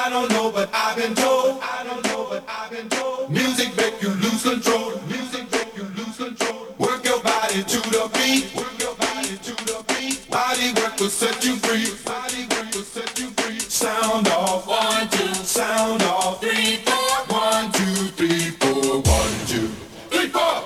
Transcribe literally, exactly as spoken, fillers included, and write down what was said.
I don't know, but I've been told. I don't know, but I've been told. Music make you lose control. Music make you lose control. Work your body to the beat. Work your body to the beat. Body work will set you free. Body work will set you free. Sound off. One, two. Sound off. Three, four. One, two, three, four. One, two, three, four.